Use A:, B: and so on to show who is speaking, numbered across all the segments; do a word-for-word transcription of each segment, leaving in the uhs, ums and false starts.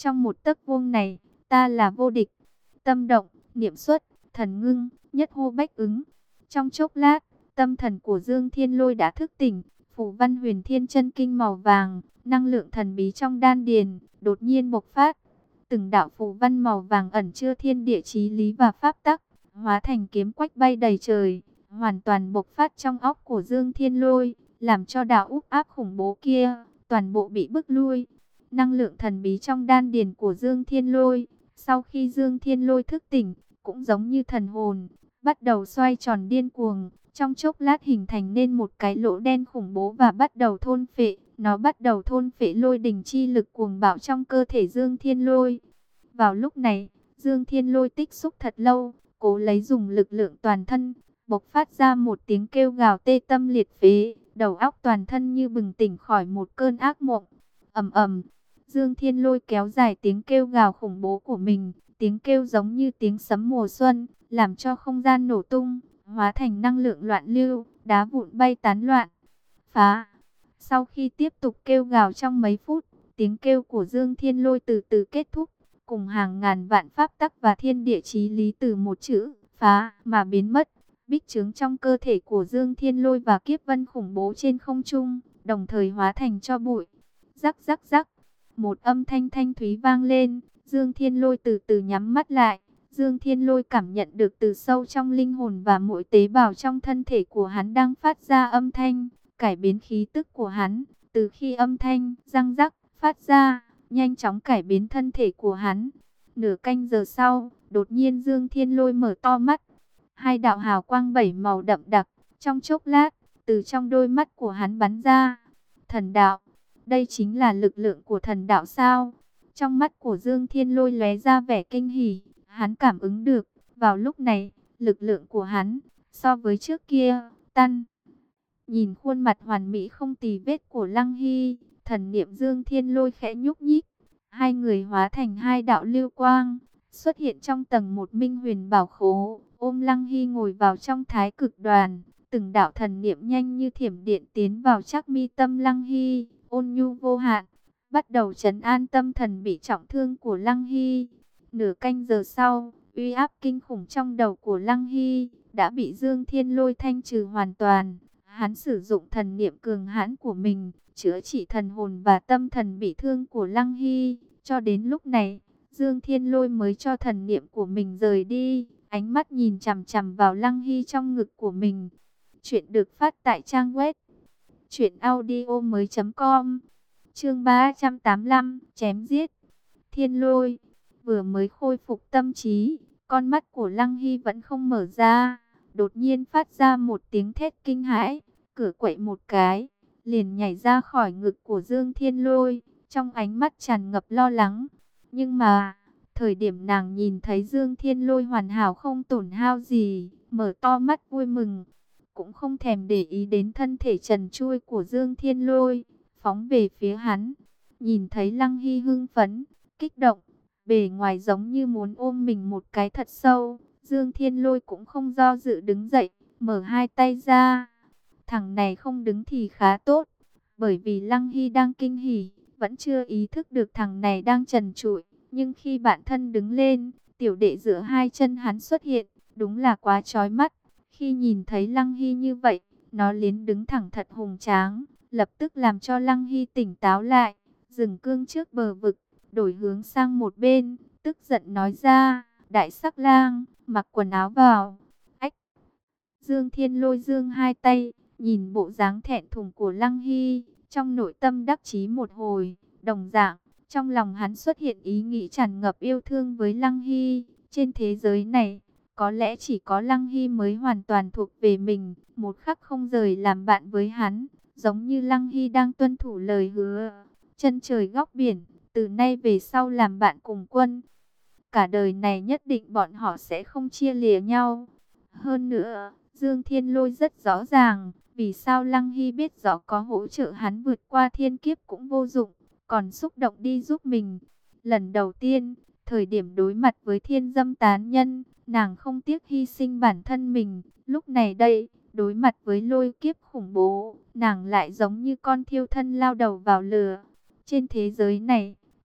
A: Trong một tấc vuông này, ta là vô địch. Tâm động, niệm xuất, thần ngưng, nhất hô bách ứng. Trong chốc lát, tâm thần của Dương Thiên Lôi đã thức tỉnh. Phù văn huyền thiên chân kinh màu vàng, năng lượng thần bí trong đan điền, đột nhiên bộc phát. Từng đạo phù văn màu vàng ẩn chứa thiên địa chí lý và pháp tắc, hóa thành kiếm quách bay đầy trời, hoàn toàn bộc phát trong óc của Dương Thiên Lôi, làm cho đạo úp áp khủng bố kia, toàn bộ bị bức lui. Năng lượng thần bí trong đan điền của Dương Thiên Lôi, sau khi Dương Thiên Lôi thức tỉnh, cũng giống như thần hồn, bắt đầu xoay tròn điên cuồng, trong chốc lát hình thành nên một cái lỗ đen khủng bố và bắt đầu thôn phệ. Nó bắt đầu thôn phệ lôi đình chi lực cuồng bạo trong cơ thể Dương Thiên Lôi. Vào lúc này, Dương Thiên Lôi tích xúc thật lâu, cố lấy dùng lực lượng toàn thân, bộc phát ra một tiếng kêu gào tê tâm liệt phế, đầu óc toàn thân như bừng tỉnh khỏi một cơn ác mộng. Ầm ầm, Dương Thiên Lôi kéo dài tiếng kêu gào khủng bố của mình, tiếng kêu giống như tiếng sấm mùa xuân, làm cho không gian nổ tung, hóa thành năng lượng loạn lưu, đá vụn bay tán loạn. Phá! Sau khi tiếp tục kêu gào trong mấy phút, tiếng kêu của Dương Thiên Lôi từ từ kết thúc, cùng hàng ngàn vạn pháp tắc và thiên địa chí lý từ một chữ phá mà biến mất. Bích trướng trong cơ thể của Dương Thiên Lôi và kiếp vân khủng bố trên không trung, đồng thời hóa thành tro bụi. Rắc rắc rắc, một âm thanh thanh thúy vang lên, Dương Thiên Lôi từ từ nhắm mắt lại. Dương Thiên Lôi cảm nhận được từ sâu trong linh hồn và mỗi tế bào trong thân thể của hắn đang phát ra âm thanh, cải biến khí tức của hắn. Từ khi âm thanh răng rắc phát ra, nhanh chóng cải biến thân thể của hắn. Nửa canh giờ sau, đột nhiên Dương Thiên Lôi mở to mắt. Hai đạo hào quang bảy màu đậm đặc, trong chốc lát, từ trong đôi mắt của hắn bắn ra. Thần đạo, đây chính là lực lượng của thần đạo sao? Trong mắt của Dương Thiên Lôi lóe ra vẻ kinh hỉ, hắn cảm ứng được, vào lúc này, lực lượng của hắn, so với trước kia, tăng. Nhìn khuôn mặt hoàn mỹ không tì vết của Lăng Hy, thần niệm Dương Thiên Lôi khẽ nhúc nhích. Hai người hóa thành hai đạo lưu quang, xuất hiện trong tầng một minh huyền bảo khố, ôm Lăng Hy ngồi vào trong thái cực đoàn. Từng đạo thần niệm nhanh như thiểm điện tiến vào trắc mi tâm Lăng Hy, ôn nhu vô hạn, bắt đầu trấn an tâm thần bị trọng thương của Lăng Hy. Nửa canh giờ sau, uy áp kinh khủng trong đầu của Lăng Hy đã bị Dương Thiên Lôi thanh trừ hoàn toàn. Hắn sử dụng thần niệm cường hãn của mình, chữa trị thần hồn và tâm thần bị thương của Lăng Hy. Cho đến lúc này, Dương Thiên Lôi mới cho thần niệm của mình rời đi, ánh mắt nhìn chằm chằm vào Lăng Hy trong ngực của mình. Chuyện được phát tại trang web truyện audio mới chấm com. Chương ba trăm tám mươi lăm, chém giết. Thiên Lôi vừa mới khôi phục tâm trí, con mắt của Lăng Hy vẫn không mở ra, đột nhiên phát ra một tiếng thét kinh hãi, cửa quậy một cái, liền nhảy ra khỏi ngực của Dương Thiên Lôi, trong ánh mắt tràn ngập lo lắng. Nhưng mà, thời điểm nàng nhìn thấy Dương Thiên Lôi hoàn hảo không tổn hao gì, mở to mắt vui mừng, cũng không thèm để ý đến thân thể trần trụi của Dương Thiên Lôi, phóng về phía hắn. Nhìn thấy Lăng Hy hưng phấn, kích động, bề ngoài giống như muốn ôm mình một cái thật sâu, Dương Thiên Lôi cũng không do dự đứng dậy, mở hai tay ra. Thằng này không đứng thì khá tốt, bởi vì Lăng Hy đang kinh hỉ, vẫn chưa ý thức được thằng này đang trần trụi. Nhưng khi bạn thân đứng lên, tiểu đệ giữa hai chân hắn xuất hiện, đúng là quá chói mắt. Khi nhìn thấy Lăng Hy như vậy, nó liền đứng thẳng thật hùng tráng, lập tức làm cho Lăng Hy tỉnh táo lại, dừng cương trước bờ vực, đổi hướng sang một bên, tức giận nói ra: Đại sắc lang, mặc quần áo vào. Ách! Dương Thiên Lôi giương hai tay, nhìn bộ dáng thẹn thùng của Lăng Hy, trong nội tâm đắc chí một hồi. Đồng dạng, trong lòng hắn xuất hiện ý nghĩ tràn ngập yêu thương với Lăng Hy. Trên thế giới này, có lẽ chỉ có Lăng Hy mới hoàn toàn thuộc về mình, một khắc không rời làm bạn với hắn, giống như Lăng Hy đang tuân thủ lời hứa. Chân trời góc biển, từ nay về sau làm bạn cùng quân. Cả đời này nhất định bọn họ sẽ không chia lìa nhau. Hơn nữa, Dương Thiên Lôi rất rõ ràng, vì sao Lăng Hy biết rõ có hỗ trợ hắn vượt qua thiên kiếp cũng vô dụng, còn xúc động đi giúp mình. Lần đầu tiên, thời điểm đối mặt với thiên dâm tán nhân, nàng không tiếc hy sinh bản thân mình. Lúc này đây, đối mặt với lôi kiếp khủng bố, nàng lại giống như con thiêu thân lao đầu vào lửa. Trên thế giới này,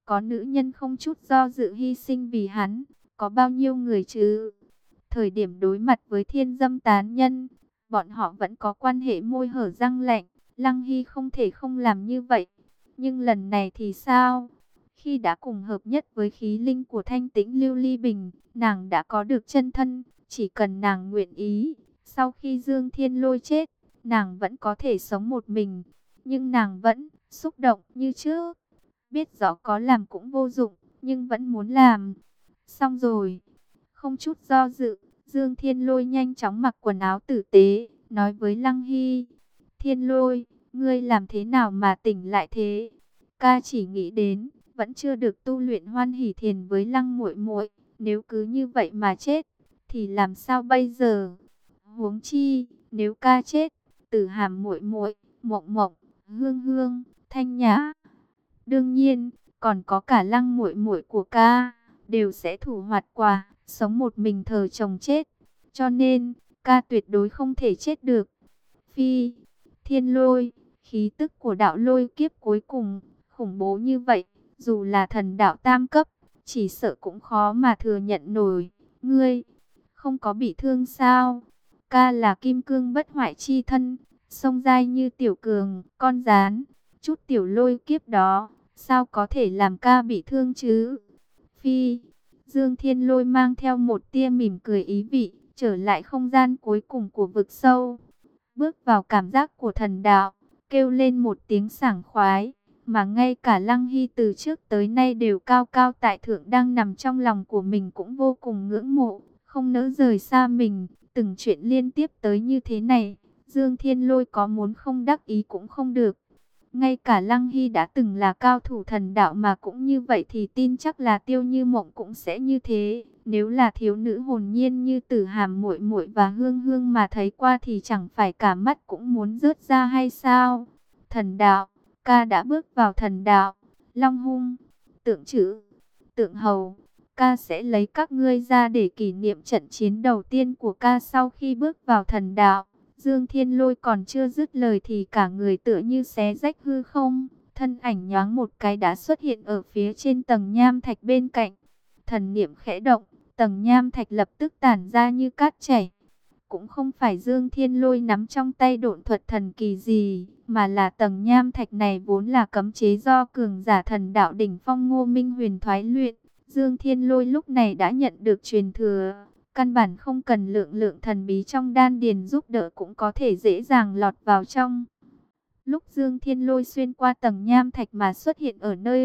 A: Có nữ nhân không chút do dự hy sinh vì hắn, có bao nhiêu người chứ? Thời điểm đối mặt với thiên dâm tán nhân, bọn họ vẫn có quan hệ môi hở răng lạnh. Lăng Hy không thể không làm như vậy. Nhưng lần này thì sao? Khi đã cùng hợp nhất với khí linh của thanh tĩnh Lưu Ly Bình, nàng đã có được chân thân. Chỉ cần nàng nguyện ý, sau khi Dương Thiên Lôi chết, nàng vẫn có thể sống một mình. Nhưng nàng vẫn xúc động như trước. Biết rõ có làm cũng vô dụng, nhưng vẫn muốn làm. Xong rồi, không chút do dự, Dương Thiên Lôi nhanh chóng mặc quần áo tử tế, nói với Lăng Hy: Thiên Lôi, ngươi làm thế nào mà tỉnh lại thế? Ca chỉ nghĩ đến, vẫn chưa được tu luyện Hoan Hỷ Thiền với Lăng muội muội, nếu cứ như vậy mà chết, thì làm sao bây giờ? Huống chi, nếu ca chết, Tử Hàm muội muội, Mộng Mộng, Hương Hương, Thanh Nhã, đương nhiên, còn có cả Lăng muội muội của ca, đều sẽ thủ hoạt quả, sống một mình thờ chồng chết. Cho nên, ca tuyệt đối không thể chết được. Phi, Thiên Lôi, khí tức của đạo lôi kiếp cuối cùng, khủng bố như vậy, dù là thần đạo tam cấp, chỉ sợ cũng khó mà thừa nhận nổi. Ngươi, không có bị thương sao? Ca là kim cương bất hoại chi thân, sông dai như tiểu cường, con rán, chút tiểu lôi kiếp đó, sao có thể làm ca bị thương chứ? Phi, Dương Thiên Lôi mang theo một tia mỉm cười ý vị, trở lại không gian cuối cùng của vực sâu. Bước vào cảm giác của thần đạo, kêu lên một tiếng sảng khoái, mà ngay cả Lăng Hy từ trước tới nay đều cao cao tại thượng đang nằm trong lòng của mình cũng vô cùng ngưỡng mộ, không nỡ rời xa mình. Từng chuyện liên tiếp tới như thế này, Dương Thiên Lôi có muốn không đắc ý cũng không được. Ngay cả Lăng Hy đã từng là cao thủ thần đạo mà cũng như vậy thì tin chắc là Tiêu Như Mộng cũng sẽ như thế. Nếu là thiếu nữ hồn nhiên như Tử Hàm muội muội và Hương Hương mà thấy qua thì chẳng phải cả mắt cũng muốn rớt ra hay sao? Thần đạo, ca đã bước vào thần đạo. Long Hung, Tượng Chữ, Tượng Hầu, ca sẽ lấy các ngươi ra để kỷ niệm trận chiến đầu tiên của ca sau khi bước vào thần đạo. Dương Thiên Lôi còn chưa dứt lời thì cả người tựa như xé rách hư không, thân ảnh nhoáng một cái đã xuất hiện ở phía trên tầng nham thạch bên cạnh. Thần niệm khẽ động, tầng nham thạch lập tức tản ra như cát chảy. Cũng không phải Dương Thiên Lôi nắm trong tay độn thuật thần kỳ gì, mà là tầng nham thạch này vốn là cấm chế do cường giả thần đạo đỉnh phong Ngô Minh Huyền thoái luyện. Dương Thiên Lôi lúc này đã nhận được truyền thừa, căn bản không cần lượng lượng thần bí trong đan điền giúp đỡ cũng có thể dễ dàng lọt vào trong. Lúc Dương Thiên Lôi xuyên qua tầng nham thạch mà xuất hiện ở nơi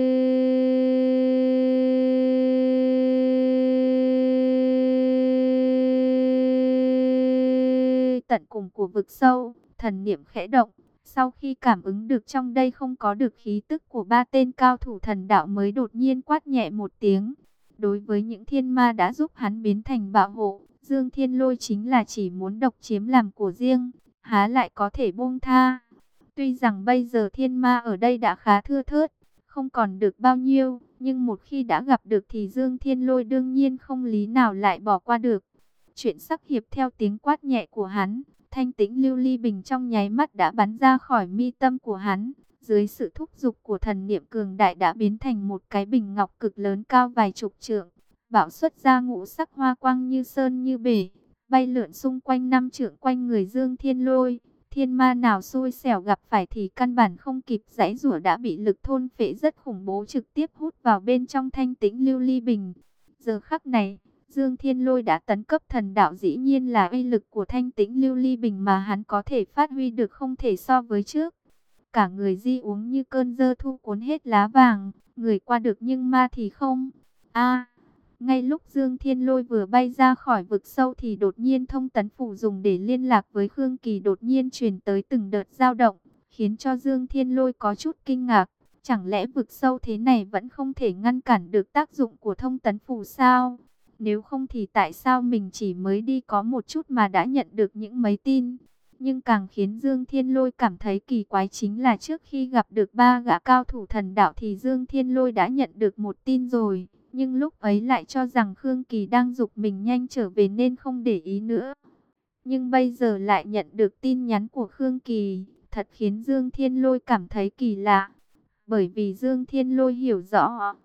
A: tận cùng của vực sâu, thần niệm khẽ động. Sau khi cảm ứng được trong đây không có được khí tức của ba tên cao thủ thần đạo mới đột nhiên quát nhẹ một tiếng. Đối với những thiên ma đã giúp hắn biến thành bạo hộ, Dương Thiên Lôi chính là chỉ muốn độc chiếm làm của riêng, há lại có thể buông tha. Tuy rằng bây giờ thiên ma ở đây đã khá thưa thớt, không còn được bao nhiêu, nhưng một khi đã gặp được thì Dương Thiên Lôi đương nhiên không lý nào lại bỏ qua được. Chuyện sắc hiệp theo tiếng quát nhẹ của hắn, thanh tĩnh Lưu Ly Bình trong nháy mắt đã bắn ra khỏi mi tâm của hắn. Dưới sự thúc giục của thần niệm cường đại đã biến thành một cái bình ngọc cực lớn cao vài chục trượng. Bạo xuất ra ngũ sắc hoa quang như sơn như bể, bay lượn xung quanh năm trượng quanh người Dương Thiên Lôi. Thiên ma nào xui xẻo gặp phải thì căn bản không kịp giãy giụa đã bị lực thôn phệ rất khủng bố trực tiếp hút vào bên trong thanh tĩnh Lưu Ly Bình. Giờ khắc này, Dương Thiên Lôi đã tấn cấp thần đạo, dĩ nhiên là uy lực của thanh tĩnh Lưu Ly Bình mà hắn có thể phát huy được không thể so với trước. Cả người di uống như cơn dơ thu cuốn hết lá vàng, người qua được nhưng ma thì không. A, ngay lúc Dương Thiên Lôi vừa bay ra khỏi vực sâu thì đột nhiên thông tấn phủ dùng để liên lạc với Khương Kỳ đột nhiên truyền tới từng đợt dao động, khiến cho Dương Thiên Lôi có chút kinh ngạc. Chẳng lẽ vực sâu thế này vẫn không thể ngăn cản được tác dụng của thông tấn phủ sao? Nếu không thì tại sao mình chỉ mới đi có một chút mà đã nhận được những mấy tin? Nhưng càng khiến Dương Thiên Lôi cảm thấy kỳ quái chính là trước khi gặp được ba gã cao thủ thần đạo thì Dương Thiên Lôi đã nhận được một tin rồi. Nhưng lúc ấy lại cho rằng Khương Kỳ đang giục mình nhanh trở về nên không để ý nữa. Nhưng bây giờ lại nhận được tin nhắn của Khương Kỳ, thật khiến Dương Thiên Lôi cảm thấy kỳ lạ. Bởi vì Dương Thiên Lôi hiểu rõ,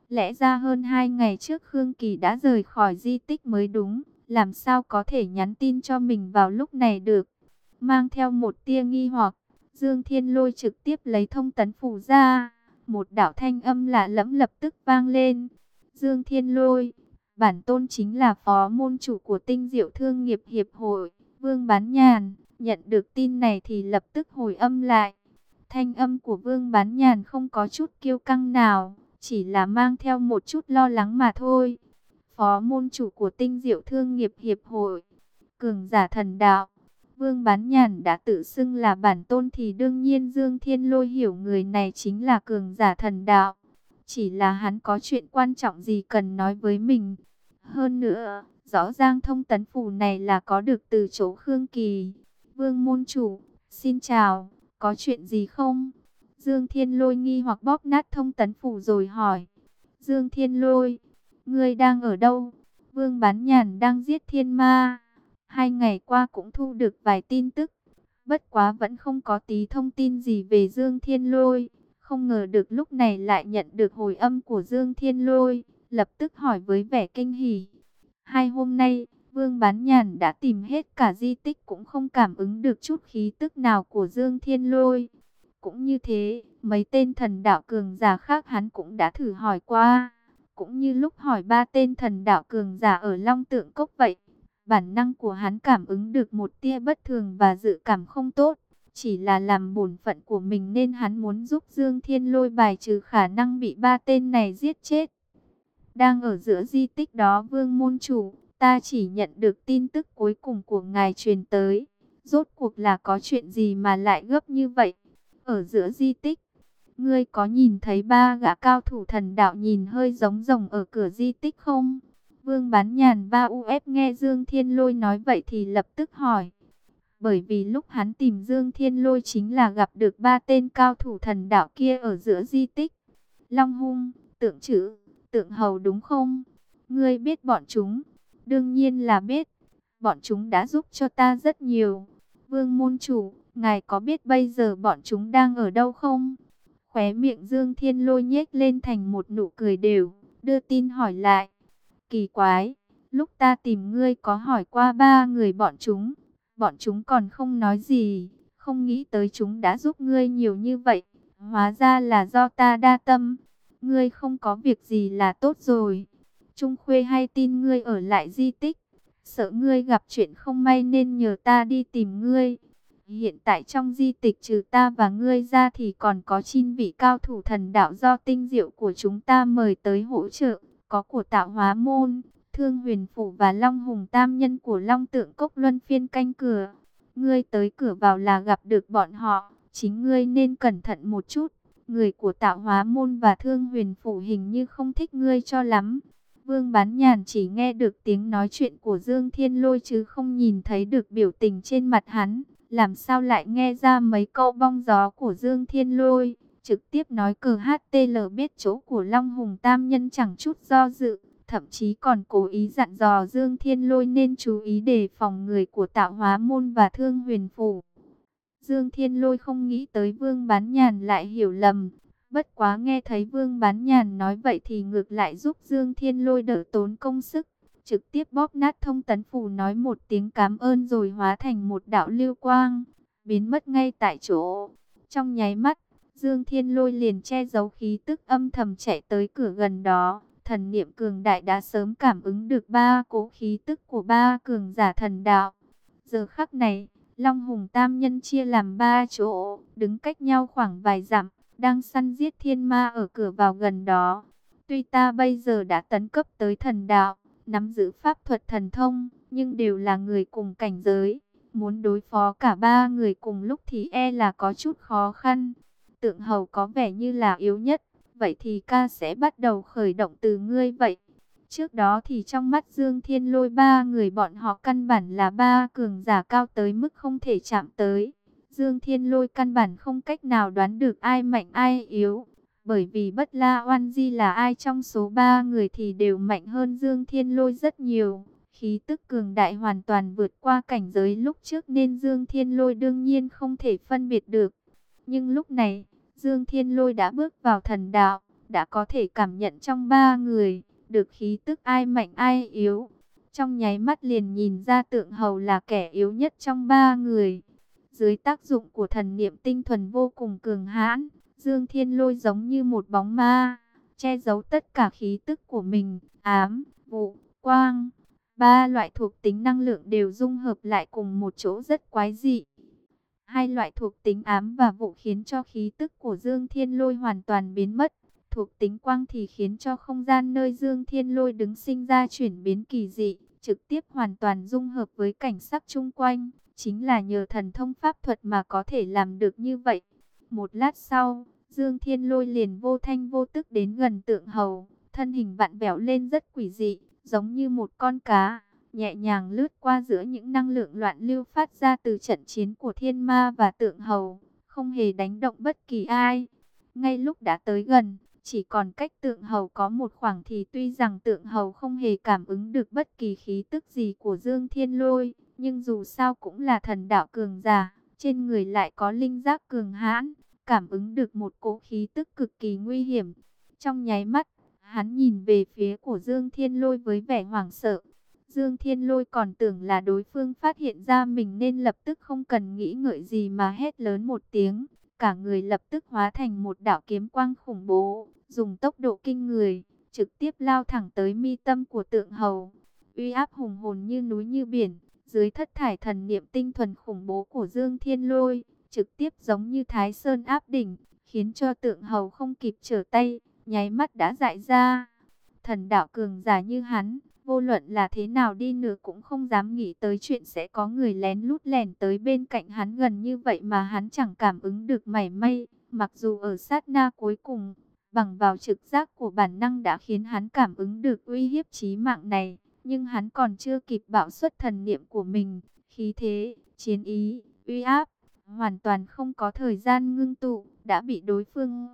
A: Lẽ ra hơn hai ngày trước Khương Kỳ đã rời khỏi di tích mới đúng, làm sao có thể nhắn tin cho mình vào lúc này được. Mang theo một tia nghi hoặc, Dương Thiên Lôi trực tiếp lấy thông tấn phủ ra. Một đạo thanh âm lạ lẫm lập tức vang lên. Dương Thiên Lôi, bản tôn chính là phó môn chủ của Tinh Diệu Thương nghiệp Hiệp hội, Vương Bán Nhàn. Nhận được tin này thì lập tức hồi âm lại. Thanh âm của Vương Bán Nhàn không có chút kiêu căng nào, chỉ là mang theo một chút lo lắng mà thôi. Phó môn chủ của Tinh Diệu Thương nghiệp Hiệp hội, cường giả thần đạo. Vương Bán Nhàn đã tự xưng là bản tôn thì đương nhiên Dương Thiên Lôi hiểu người này chính là cường giả thần đạo. Chỉ là hắn có chuyện quan trọng gì cần nói với mình. Hơn nữa, rõ ràng thông tấn phủ này là có được từ chỗ Khương Kỳ. Vương môn chủ, xin chào, có chuyện gì không? Dương Thiên Lôi nghi hoặc bóp nát thông tấn phủ rồi hỏi. Dương Thiên Lôi, ngươi đang ở đâu? Vương Bán Nhàn đang giết thiên ma. Hai ngày qua cũng thu được vài tin tức. Bất quá vẫn không có tí thông tin gì về Dương Thiên Lôi. Không ngờ được lúc này lại nhận được hồi âm của Dương Thiên Lôi. Lập tức hỏi với vẻ kinh hỉ. Hai hôm nay, Vương Bán Nhàn đã tìm hết cả di tích cũng không cảm ứng được chút khí tức nào của Dương Thiên Lôi. Cũng như thế, mấy tên thần đạo cường giả khác hắn cũng đã thử hỏi qua. Cũng như lúc hỏi ba tên thần đạo cường giả ở Long Tượng Cốc vậy. Bản năng của hắn cảm ứng được một tia bất thường và dự cảm không tốt. Chỉ là làm bổn phận của mình nên hắn muốn giúp Dương Thiên Lôi bài trừ khả năng bị ba tên này giết chết. Đang ở giữa di tích đó Vương môn chủ, ta chỉ nhận được tin tức cuối cùng của ngài truyền tới. Rốt cuộc là có chuyện gì mà lại gấp như vậy? Ở giữa di tích, ngươi có nhìn thấy ba gã cao thủ thần đạo nhìn hơi giống rồng ở cửa di tích không? Vương Bán Nhàn ba u ép nghe Dương Thiên Lôi nói vậy thì lập tức hỏi. Bởi vì lúc hắn tìm Dương Thiên Lôi chính là gặp được ba tên cao thủ thần đạo kia ở giữa di tích. Long Hung, Tượng Trữ, Tượng Hầu đúng không? Ngươi biết bọn chúng? Đương nhiên là biết. Bọn chúng đã giúp cho ta rất nhiều. Vương môn chủ, ngài có biết bây giờ bọn chúng đang ở đâu không? Khóe miệng Dương Thiên Lôi nhếch lên thành một nụ cười đều, đưa tin hỏi lại. Kỳ quái, lúc ta tìm ngươi có hỏi qua ba người bọn chúng. Bọn chúng còn không nói gì, không nghĩ tới chúng đã giúp ngươi nhiều như vậy. Hóa ra là do ta đa tâm. Ngươi không có việc gì là tốt rồi. Trung Khuê hay tin ngươi ở lại di tích. Sợ ngươi gặp chuyện không may nên nhờ ta đi tìm ngươi. Hiện tại trong di tích trừ ta và ngươi ra thì còn có chín vị cao thủ thần đạo do tinh diệu của chúng ta mời tới hỗ trợ. Có của Tạo Hóa Môn, Thương Huyền Phủ và Long Hùng Tam Nhân của Long Tượng Cốc luân phiên canh cửa. Ngươi tới cửa vào là gặp được bọn họ, chính ngươi nên cẩn thận một chút. Người của Tạo Hóa Môn và Thương Huyền Phủ hình như không thích ngươi cho lắm. Vương Bán Nhàn chỉ nghe được tiếng nói chuyện của Dương Thiên Lôi chứ không nhìn thấy được biểu tình trên mặt hắn. Làm sao lại nghe ra mấy câu bong gió của Dương Thiên Lôi. Trực tiếp nói cờ hát tê lờ biết chỗ của Long Hùng Tam Nhân chẳng chút do dự. Thậm chí còn cố ý dặn dò Dương Thiên Lôi nên chú ý đề phòng người của Tạo Hóa Môn và Thương Huyền Phủ. Dương Thiên Lôi không nghĩ tới Vương Bán Nhàn lại hiểu lầm. Bất quá nghe thấy Vương Bán Nhàn nói vậy thì ngược lại giúp Dương Thiên Lôi đỡ tốn công sức. Trực tiếp bóp nát thông tấn phủ nói một tiếng cảm ơn rồi hóa thành một đạo lưu quang, biến mất ngay tại chỗ. Trong nháy mắt, Dương Thiên Lôi liền che giấu khí tức âm thầm chạy tới cửa gần đó. Thần niệm cường đại đã sớm cảm ứng được ba cỗ khí tức của ba cường giả thần đạo. Giờ khắc này, Long Hùng Tam Nhân chia làm ba chỗ, đứng cách nhau khoảng vài dặm, đang săn giết thiên ma ở cửa vào gần đó. Tuy ta bây giờ đã tấn cấp tới thần đạo, nắm giữ pháp thuật thần thông, nhưng đều là người cùng cảnh giới. Muốn đối phó cả ba người cùng lúc thì e là có chút khó khăn. Tượng Hầu có vẻ như là yếu nhất. Vậy thì ca sẽ bắt đầu khởi động từ ngươi vậy. Trước đó thì trong mắt Dương Thiên Lôi ba người bọn họ căn bản là ba cường giả cao tới mức không thể chạm tới. Dương Thiên Lôi căn bản không cách nào đoán được ai mạnh ai yếu. Bởi vì bất la oan di là ai trong số ba người thì đều mạnh hơn Dương Thiên Lôi rất nhiều. Khí tức cường đại hoàn toàn vượt qua cảnh giới lúc trước nên Dương Thiên Lôi đương nhiên không thể phân biệt được. Nhưng lúc này, Dương Thiên Lôi đã bước vào thần đạo, đã có thể cảm nhận trong ba người, được khí tức ai mạnh ai yếu. Trong nháy mắt liền nhìn ra Tượng Hầu là kẻ yếu nhất trong ba người. Dưới tác dụng của thần niệm tinh thuần vô cùng cường hãn, Dương Thiên Lôi giống như một bóng ma, che giấu tất cả khí tức của mình, ám, vụ, quang. Ba loại thuộc tính năng lượng đều dung hợp lại cùng một chỗ rất quái dị. Hai loại thuộc tính ám và vụ khiến cho khí tức của Dương Thiên Lôi hoàn toàn biến mất. Thuộc tính quang thì khiến cho không gian nơi Dương Thiên Lôi đứng sinh ra chuyển biến kỳ dị, trực tiếp hoàn toàn dung hợp với cảnh sắc chung quanh. Chính là nhờ thần thông pháp thuật mà có thể làm được như vậy. Một lát sau, Dương Thiên Lôi liền vô thanh vô tức đến gần Tượng Hầu, thân hình vặn vẹo lên rất quỷ dị, giống như một con cá, nhẹ nhàng lướt qua giữa những năng lượng loạn lưu phát ra từ trận chiến của Thiên Ma và Tượng Hầu, không hề đánh động bất kỳ ai. Ngay lúc đã tới gần, chỉ còn cách Tượng Hầu có một khoảng thì tuy rằng Tượng Hầu không hề cảm ứng được bất kỳ khí tức gì của Dương Thiên Lôi, nhưng dù sao cũng là thần đạo cường giả, trên người lại có linh giác cường hãn, cảm ứng được một cỗ khí tức cực kỳ nguy hiểm. Trong nháy mắt, hắn nhìn về phía của Dương Thiên Lôi với vẻ hoảng sợ. Dương Thiên Lôi còn tưởng là đối phương phát hiện ra mình nên lập tức không cần nghĩ ngợi gì mà hét lớn một tiếng. Cả người lập tức hóa thành một đạo kiếm quang khủng bố, dùng tốc độ kinh người, trực tiếp lao thẳng tới mi tâm của Tượng Hầu. Uy áp hùng hồn như núi như biển, dưới thất thải thần niệm tinh thuần khủng bố của Dương Thiên Lôi, trực tiếp giống như Thái Sơn áp đỉnh, khiến cho Tượng Hầu không kịp trở tay, nháy mắt đã dại ra. Thần đạo cường giả như hắn, vô luận là thế nào đi nữa cũng không dám nghĩ tới chuyện sẽ có người lén lút lẻn tới bên cạnh hắn gần như vậy mà hắn chẳng cảm ứng được mảy may. Mặc dù ở sát na cuối cùng, bằng vào trực giác của bản năng đã khiến hắn cảm ứng được uy hiếp chí mạng này, nhưng hắn còn chưa kịp bạo xuất thần niệm của mình, khí thế, chiến ý, uy áp, hoàn toàn không có thời gian ngưng tụ, đã bị đối phương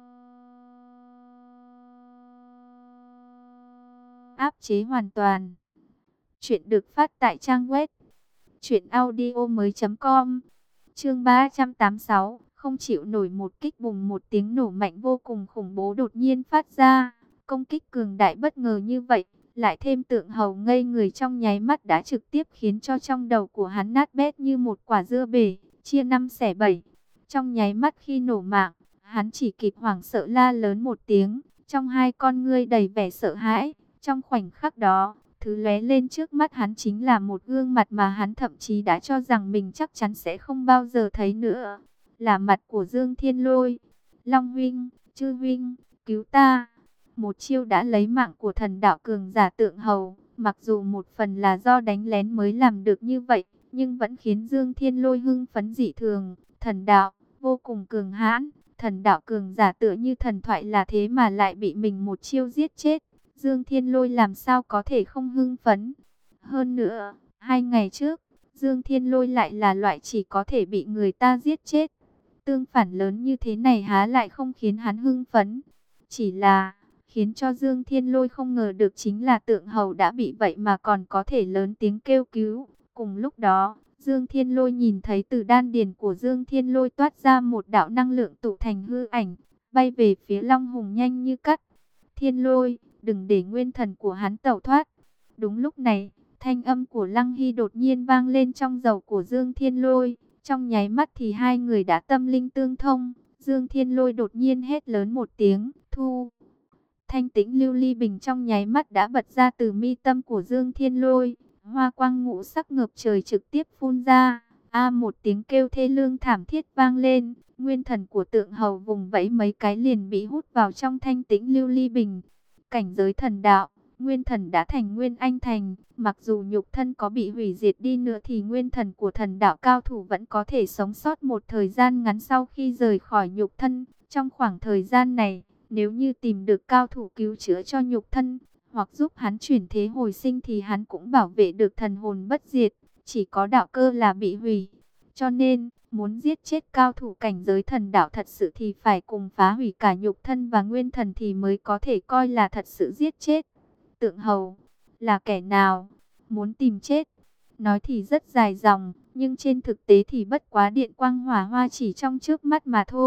A: áp chế hoàn toàn. Chuyện được phát tại trang web truyện audio mới chấm com. Chương ba trăm tám mươi sáu, không chịu nổi một kích. Bùng, một tiếng nổ mạnh vô cùng khủng bố đột nhiên phát ra. Công kích cường đại bất ngờ như vậy, lại thêm Tượng Hầu ngây người trong nháy mắt đã trực tiếp khiến cho trong đầu của hắn nát bét như một quả dưa bể, chia năm xẻ bảy. Trong nháy mắt khi nổ mạng, hắn chỉ kịp hoảng sợ la lớn một tiếng, trong hai con ngươi đầy vẻ sợ hãi. Trong khoảnh khắc đó, thứ lóe lên trước mắt hắn chính là một gương mặt mà hắn thậm chí đã cho rằng mình chắc chắn sẽ không bao giờ thấy nữa. Là mặt của Dương Thiên Lôi. Long huynh, Chư huynh, cứu ta. Một chiêu đã lấy mạng của thần đạo cường giả Tượng Hầu. Mặc dù một phần là do đánh lén mới làm được như vậy, nhưng vẫn khiến Dương Thiên Lôi hưng phấn dị thường. Thần đạo, vô cùng cường hãn. Thần đạo cường giả tựa như thần thoại là thế mà lại bị mình một chiêu giết chết. Dương Thiên Lôi làm sao có thể không hưng phấn. Hơn nữa, hai ngày trước, Dương Thiên Lôi lại là loại chỉ có thể bị người ta giết chết. Tương phản lớn như thế này há lại không khiến hắn hưng phấn. Chỉ là, khiến cho Dương Thiên Lôi không ngờ được chính là Tượng Hầu đã bị vậy mà còn có thể lớn tiếng kêu cứu. Cùng lúc đó, Dương Thiên Lôi nhìn thấy từ đan điền của Dương Thiên Lôi toát ra một đạo năng lượng tụ thành hư ảnh, bay về phía Long Hùng nhanh như cắt. Thiên Lôi, đừng để nguyên thần của hắn tẩu thoát. Đúng lúc này, thanh âm của Lăng Hy đột nhiên vang lên trong đầu của Dương Thiên Lôi. Trong nháy mắt thì hai người đã tâm linh tương thông. Dương Thiên Lôi đột nhiên hét lớn một tiếng, thu. Thanh tĩnh lưu ly bình trong nháy mắt đã bật ra từ mi tâm của Dương Thiên Lôi. Hoa quang ngũ sắc ngập trời trực tiếp phun ra. A, một tiếng kêu thê lương thảm thiết vang lên. Nguyên thần của Tượng Hầu vùng vẫy mấy cái liền bị hút vào trong thanh tĩnh lưu ly bình. Cảnh giới thần đạo, nguyên thần đã thành nguyên anh thành. Mặc dù nhục thân có bị hủy diệt đi nữa thì nguyên thần của thần đạo cao thủ vẫn có thể sống sót một thời gian ngắn sau khi rời khỏi nhục thân. Trong khoảng thời gian này, nếu như tìm được cao thủ cứu chữa cho nhục thân, hoặc giúp hắn chuyển thế hồi sinh thì hắn cũng bảo vệ được thần hồn bất diệt. Chỉ có đạo cơ là bị hủy. Cho nên, muốn giết chết cao thủ cảnh giới thần đạo thật sự thì phải cùng phá hủy cả nhục thân và nguyên thần thì mới có thể coi là thật sự giết chết. Tượng Hầu là kẻ nào? Muốn tìm chết? Nói thì rất dài dòng, nhưng trên thực tế thì bất quá điện quang hỏa hoa chỉ trong trước mắt mà thôi.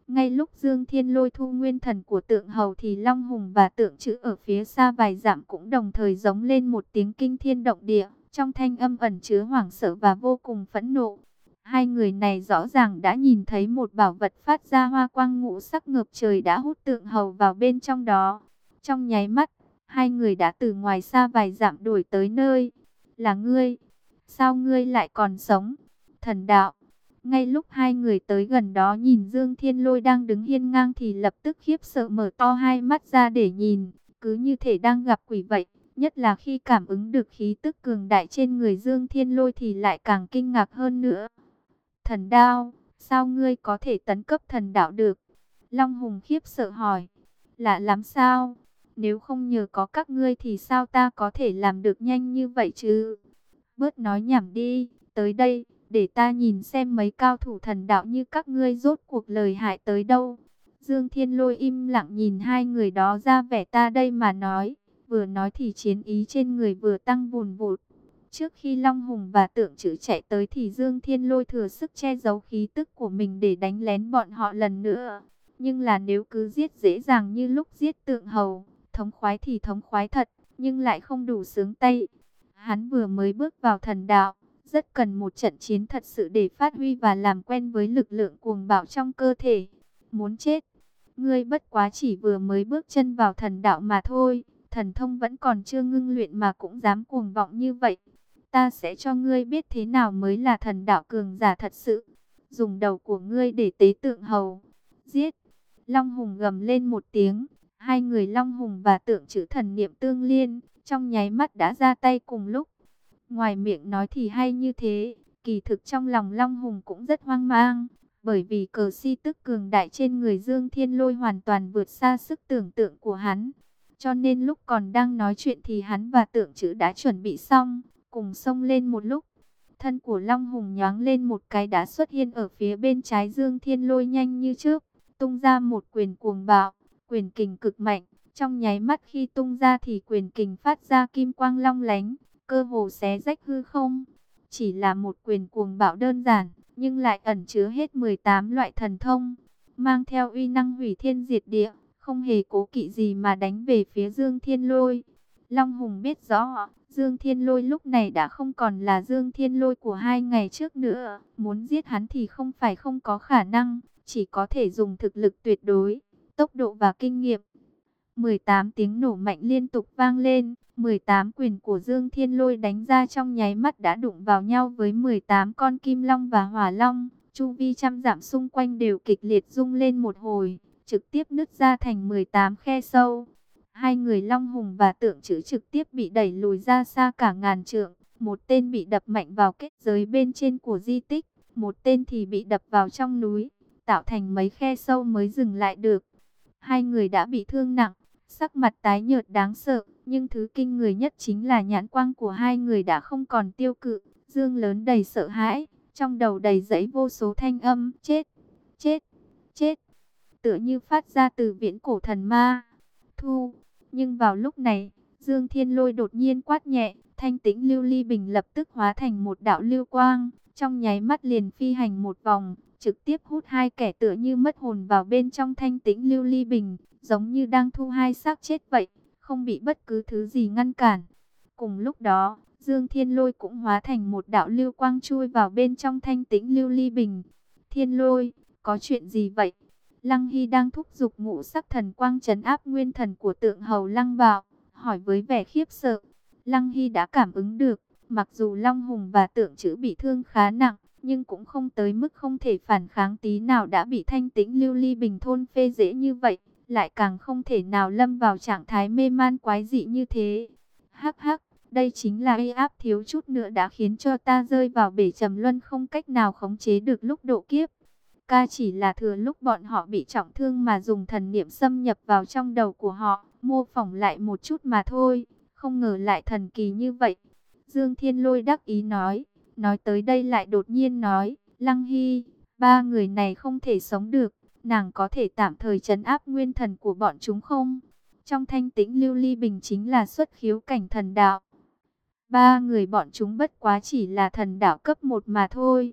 A: Ngay lúc Dương Thiên Lôi thu nguyên thần của Tượng Hầu thì Long Hùng và Tượng Trữ ở phía xa vài dặm cũng đồng thời giống lên một tiếng kinh thiên động địa, trong thanh âm ẩn chứa hoảng sợ và vô cùng phẫn nộ. Hai người này rõ ràng đã nhìn thấy một bảo vật phát ra hoa quang ngũ sắc ngập trời đã hút Tượng Hầu vào bên trong đó. Trong nháy mắt, hai người đã từ ngoài xa vài dặm đuổi tới nơi. Là ngươi? Sao ngươi lại còn sống? Thần đạo. Ngay lúc hai người tới gần đó nhìn Dương Thiên Lôi đang đứng hiên ngang thì lập tức khiếp sợ mở to hai mắt ra để nhìn, cứ như thể đang gặp quỷ vậy. Nhất là khi cảm ứng được khí tức cường đại trên người Dương Thiên Lôi thì lại càng kinh ngạc hơn nữa. Thần đao, sao ngươi có thể tấn cấp thần đạo được? Long Hùng khiếp sợ hỏi. Lạ lắm sao? Nếu không nhờ có các ngươi thì sao ta có thể làm được nhanh như vậy chứ? Bớt nói nhảm đi, tới đây, để ta nhìn xem mấy cao thủ thần đạo như các ngươi rốt cuộc lời hại tới đâu. Dương Thiên Lôi im lặng nhìn hai người đó ra vẻ ta đây mà nói. Vừa nói thì chiến ý trên người vừa tăng vùn vụt. Trước khi Long Hùng và Tượng Trữ chạy tới thì Dương Thiên Lôi thừa sức che giấu khí tức của mình để đánh lén bọn họ lần nữa. Nhưng là nếu cứ giết dễ dàng như lúc giết Tượng Hầu, thống khoái thì thống khoái thật, nhưng lại không đủ sướng tay. Hắn vừa mới bước vào thần đạo, rất cần một trận chiến thật sự để phát huy và làm quen với lực lượng cuồng bạo trong cơ thể. Muốn chết, ngươi bất quá chỉ vừa mới bước chân vào thần đạo mà thôi, thần thông vẫn còn chưa ngưng luyện mà cũng dám cuồng vọng như vậy. Ta sẽ cho ngươi biết thế nào mới là thần đạo cường giả thật sự. Dùng đầu của ngươi để tế Tượng Hầu. Giết! Long Hùng gầm lên một tiếng. Hai người Long Hùng và Tượng Trữ thần niệm tương liên, trong nháy mắt đã ra tay cùng lúc. Ngoài miệng nói thì hay như thế, kỳ thực trong lòng Long Hùng cũng rất hoang mang. Bởi vì cờ si tức cường đại trên người Dương Thiên Lôi hoàn toàn vượt xa sức tưởng tượng của hắn. Cho nên lúc còn đang nói chuyện thì hắn và Tượng Trữ đã chuẩn bị xong, cùng xông lên một lúc. Thân của Long Hùng nhoáng lên một cái đã xuất hiện ở phía bên trái Dương Thiên Lôi nhanh như trước, tung ra một quyền cuồng bạo, quyền kình cực mạnh. Trong nháy mắt khi tung ra thì quyền kình phát ra kim quang long lánh, cơ hồ xé rách hư không. Chỉ là một quyền cuồng bạo đơn giản, nhưng lại ẩn chứa hết mười tám loại thần thông, mang theo uy năng hủy thiên diệt địa, không hề cố kỵ gì mà đánh về phía Dương Thiên Lôi. Long Hùng biết rõ, Dương Thiên Lôi lúc này đã không còn là Dương Thiên Lôi của hai ngày trước nữa. Muốn giết hắn thì không phải không có khả năng, chỉ có thể dùng thực lực tuyệt đối, tốc độ và kinh nghiệm. mười tám tiếng nổ mạnh liên tục vang lên, mười tám quyền của Dương Thiên Lôi đánh ra trong nháy mắt đã đụng vào nhau với mười tám con kim long và hỏa long. Chu vi trăm dặm xung quanh đều kịch liệt rung lên một hồi, trực tiếp nứt ra thành mười tám khe sâu. Hai người Long Hùng và Tượng Trữ trực tiếp bị đẩy lùi ra xa cả ngàn trượng. Một tên bị đập mạnh vào kết giới bên trên của di tích, một tên thì bị đập vào trong núi, tạo thành mấy khe sâu mới dừng lại được. Hai người đã bị thương nặng, sắc mặt tái nhợt đáng sợ, nhưng thứ kinh người nhất chính là nhãn quang của hai người đã không còn tiêu cự, dương lớn đầy sợ hãi, trong đầu đầy dẫy vô số thanh âm, chết, chết, chết, tựa như phát ra từ viễn cổ thần ma. Thu, nhưng vào lúc này, Dương Thiên Lôi đột nhiên quát nhẹ, thanh tĩnh lưu ly bình lập tức hóa thành một đạo lưu quang, trong nháy mắt liền phi hành một vòng, trực tiếp hút hai kẻ tựa như mất hồn vào bên trong thanh tĩnh lưu ly bình, giống như đang thu hai xác chết vậy, không bị bất cứ thứ gì ngăn cản. Cùng lúc đó, Dương Thiên Lôi cũng hóa thành một đạo lưu quang chui vào bên trong thanh tĩnh lưu ly bình. Thiên Lôi, có chuyện gì vậy? Lăng Hy đang thúc giục ngũ sắc thần quang trấn áp nguyên thần của Tượng Hầu Lăng Bạo, hỏi với vẻ khiếp sợ. Lăng Hy đã cảm ứng được, mặc dù Long Hùng và Tượng Trữ bị thương khá nặng, nhưng cũng không tới mức không thể phản kháng tí nào đã bị thanh tĩnh lưu ly bình thôn phê dễ như vậy, lại càng không thể nào lâm vào trạng thái mê man quái dị như thế. Hắc hắc, đây chính là uy áp thiếu chút nữa đã khiến cho ta rơi vào bể trầm luân không cách nào khống chế được lúc độ kiếp. Ca chỉ là thừa lúc bọn họ bị trọng thương mà dùng thần niệm xâm nhập vào trong đầu của họ, mô phỏng lại một chút mà thôi, không ngờ lại thần kỳ như vậy. Dương Thiên Lôi đắc ý nói, nói tới đây lại đột nhiên nói, Lăng Hy, ba người này không thể sống được, nàng có thể tạm thời trấn áp nguyên thần của bọn chúng không? Trong thanh tĩnh lưu ly bình chính là xuất khiếu cảnh thần đạo. Ba người bọn chúng bất quá chỉ là thần đạo cấp một mà thôi.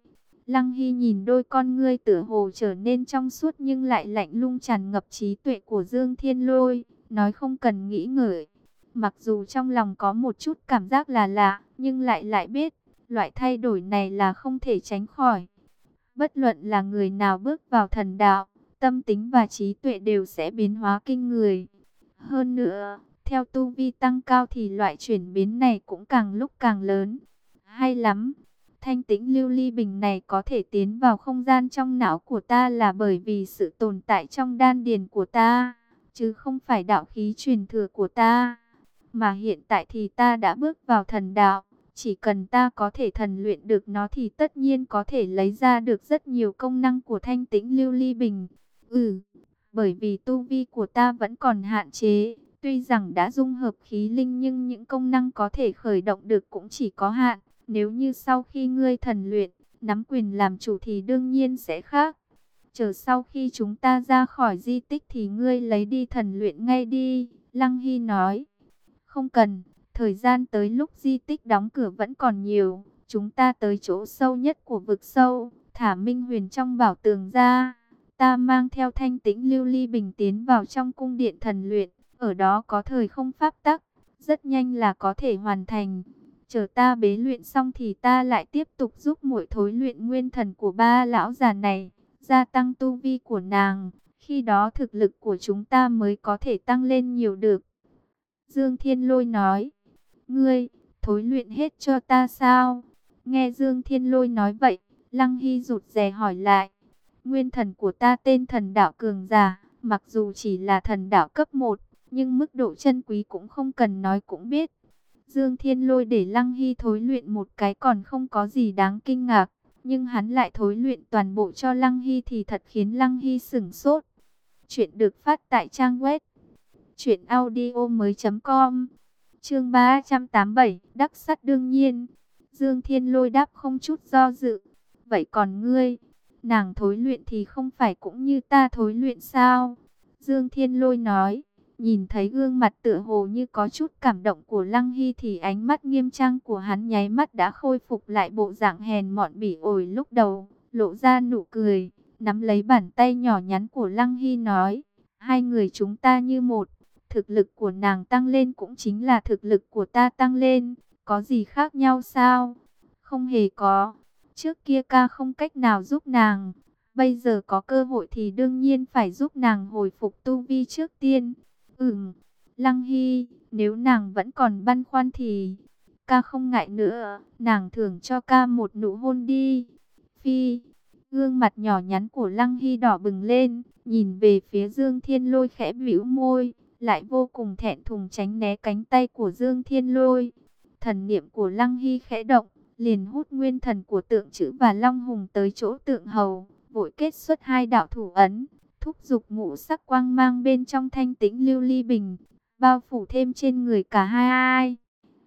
A: Lăng Hy nhìn đôi con ngươi tựa hồ trở nên trong suốt nhưng lại lạnh lùng tràn ngập trí tuệ của Dương Thiên Lôi, nói không cần nghĩ ngợi. Mặc dù trong lòng có một chút cảm giác là lạ, nhưng lại lại biết, loại thay đổi này là không thể tránh khỏi. Bất luận là người nào bước vào thần đạo, tâm tính và trí tuệ đều sẽ biến hóa kinh người. Hơn nữa, theo tu vi tăng cao thì loại chuyển biến này cũng càng lúc càng lớn. Hay lắm! Thanh tĩnh lưu ly bình này có thể tiến vào không gian trong não của ta là bởi vì sự tồn tại trong đan điền của ta, chứ không phải đạo khí truyền thừa của ta. Mà hiện tại thì ta đã bước vào thần đạo, chỉ cần ta có thể thần luyện được nó thì tất nhiên có thể lấy ra được rất nhiều công năng của thanh tĩnh lưu ly bình. Ừ, bởi vì tu vi của ta vẫn còn hạn chế, tuy rằng đã dung hợp khí linh nhưng những công năng có thể khởi động được cũng chỉ có hạn. Nếu như sau khi ngươi thần luyện, nắm quyền làm chủ thì đương nhiên sẽ khác. Chờ sau khi chúng ta ra khỏi di tích thì ngươi lấy đi thần luyện ngay đi, Lăng Hy nói. Không cần, thời gian tới lúc di tích đóng cửa vẫn còn nhiều. Chúng ta tới chỗ sâu nhất của vực sâu, thả Minh Huyền trong bảo tường ra. Ta mang theo thanh tĩnh lưu ly bình tiến vào trong cung điện thần luyện, ở đó có thời không pháp tắc, rất nhanh là có thể hoàn thành. Chờ ta bế luyện xong thì ta lại tiếp tục giúp muội thối luyện nguyên thần của ba lão già này, gia tăng tu vi của nàng. Khi đó thực lực của chúng ta mới có thể tăng lên nhiều được. Dương Thiên Lôi nói, ngươi, thối luyện hết cho ta sao? Nghe Dương Thiên Lôi nói vậy, Lăng Hy rụt rè hỏi lại. Nguyên thần của ta tên thần đạo cường giả, mặc dù chỉ là thần đạo cấp một, nhưng mức độ chân quý cũng không cần nói cũng biết. Dương Thiên Lôi để Lăng Hy thối luyện một cái còn không có gì đáng kinh ngạc, nhưng hắn lại thối luyện toàn bộ cho Lăng Hy thì thật khiến Lăng Hy sửng sốt. Chuyện được phát tại trang web truyện audio mới chấm com. Chương ba trăm tám mươi bảy, đắc sắt đương nhiên. Dương Thiên Lôi đáp không chút do dự. Vậy còn ngươi, nàng thối luyện thì không phải cũng như ta thối luyện sao? Dương Thiên Lôi nói. Nhìn thấy gương mặt tựa hồ như có chút cảm động của Lăng Hy thì ánh mắt nghiêm trang của hắn nháy mắt đã khôi phục lại bộ dạng hèn mọn bỉ ổi lúc đầu, lộ ra nụ cười, nắm lấy bàn tay nhỏ nhắn của Lăng Hy nói, hai người chúng ta như một, thực lực của nàng tăng lên cũng chính là thực lực của ta tăng lên, có gì khác nhau sao? Không hề có, trước kia ca không cách nào giúp nàng, bây giờ có cơ hội thì đương nhiên phải giúp nàng hồi phục tu vi trước tiên. Ừm, Lăng Hy, nếu nàng vẫn còn băn khoăn thì ca không ngại nữa, nàng thưởng cho ca một nụ hôn đi. Phi, gương mặt nhỏ nhắn của Lăng Hy đỏ bừng lên, nhìn về phía Dương Thiên Lôi khẽ bĩu môi, lại vô cùng thẹn thùng tránh né cánh tay của Dương Thiên Lôi. Thần niệm của Lăng Hy khẽ động, liền hút nguyên thần của tượng chữ và Long Hùng tới chỗ tượng hầu, vội kết xuất hai đạo thủ ấn. Thúc giục ngũ sắc quang mang bên trong thanh tĩnh lưu ly bình, bao phủ thêm trên người cả hai ai.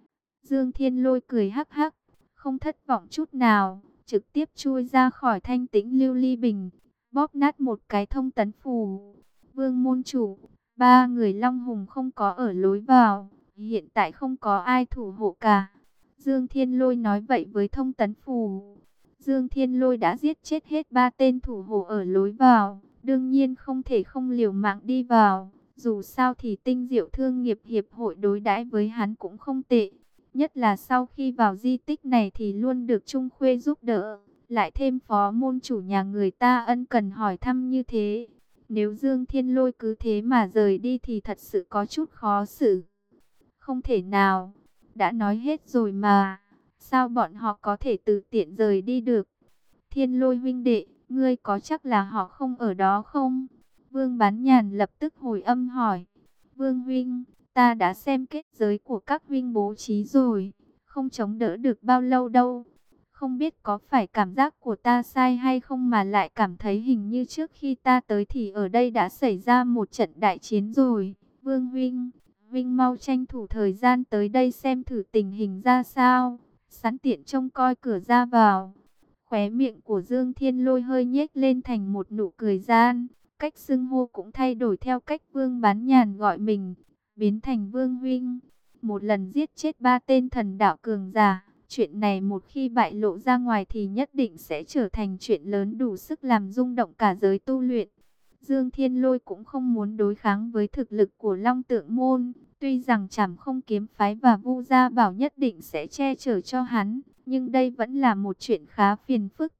A: Dương Thiên Lôi cười hắc hắc, không thất vọng chút nào, trực tiếp chui ra khỏi thanh tĩnh lưu ly bình, bóp nát một cái thông tấn phù. Vương môn chủ, ba người Long Hùng không có ở lối vào, hiện tại không có ai thủ hộ cả. Dương Thiên Lôi nói vậy với thông tấn phù. Dương Thiên Lôi đã giết chết hết ba tên thủ hộ ở lối vào, đương nhiên không thể không liều mạng đi vào. Dù sao thì Tinh Diệu Thương nghiệp hiệp hội đối đãi với hắn cũng không tệ. Nhất là sau khi vào di tích này thì luôn được Trung Khuê giúp đỡ. Lại thêm phó môn chủ nhà người ta ân cần hỏi thăm như thế. Nếu Dương Thiên Lôi cứ thế mà rời đi thì thật sự có chút khó xử. Không thể nào, đã nói hết rồi mà. Sao bọn họ có thể tự tiện rời đi được? Thiên Lôi huynh đệ, ngươi có chắc là họ không ở đó không? Vương Bán Nhàn lập tức hồi âm hỏi. Vương huynh, ta đã xem kết giới của các huynh bố trí rồi, không chống đỡ được bao lâu đâu. Không biết có phải cảm giác của ta sai hay không mà lại cảm thấy hình như trước khi ta tới thì ở đây đã xảy ra một trận đại chiến rồi. Vương huynh, huynh mau tranh thủ thời gian tới đây xem thử tình hình ra sao, sẵn tiện trông coi cửa ra vào. Khóe miệng của Dương Thiên Lôi hơi nhếch lên thành một nụ cười gian, cách xưng hô cũng thay đổi theo cách Vương Bán Nhàn gọi mình, biến thành Vương huynh. Một lần giết chết ba tên thần đạo cường giả, Chuyện này một khi bại lộ ra ngoài thì nhất định sẽ trở thành chuyện lớn đủ sức làm rung động cả giới tu luyện. Dương Thiên Lôi cũng không muốn đối kháng với thực lực của Long Tượng Môn. Tuy rằng Trảm Không Kiếm Phái và Vu Gia Bảo nhất định sẽ che chở cho hắn, nhưng đây vẫn là một chuyện khá phiền phức.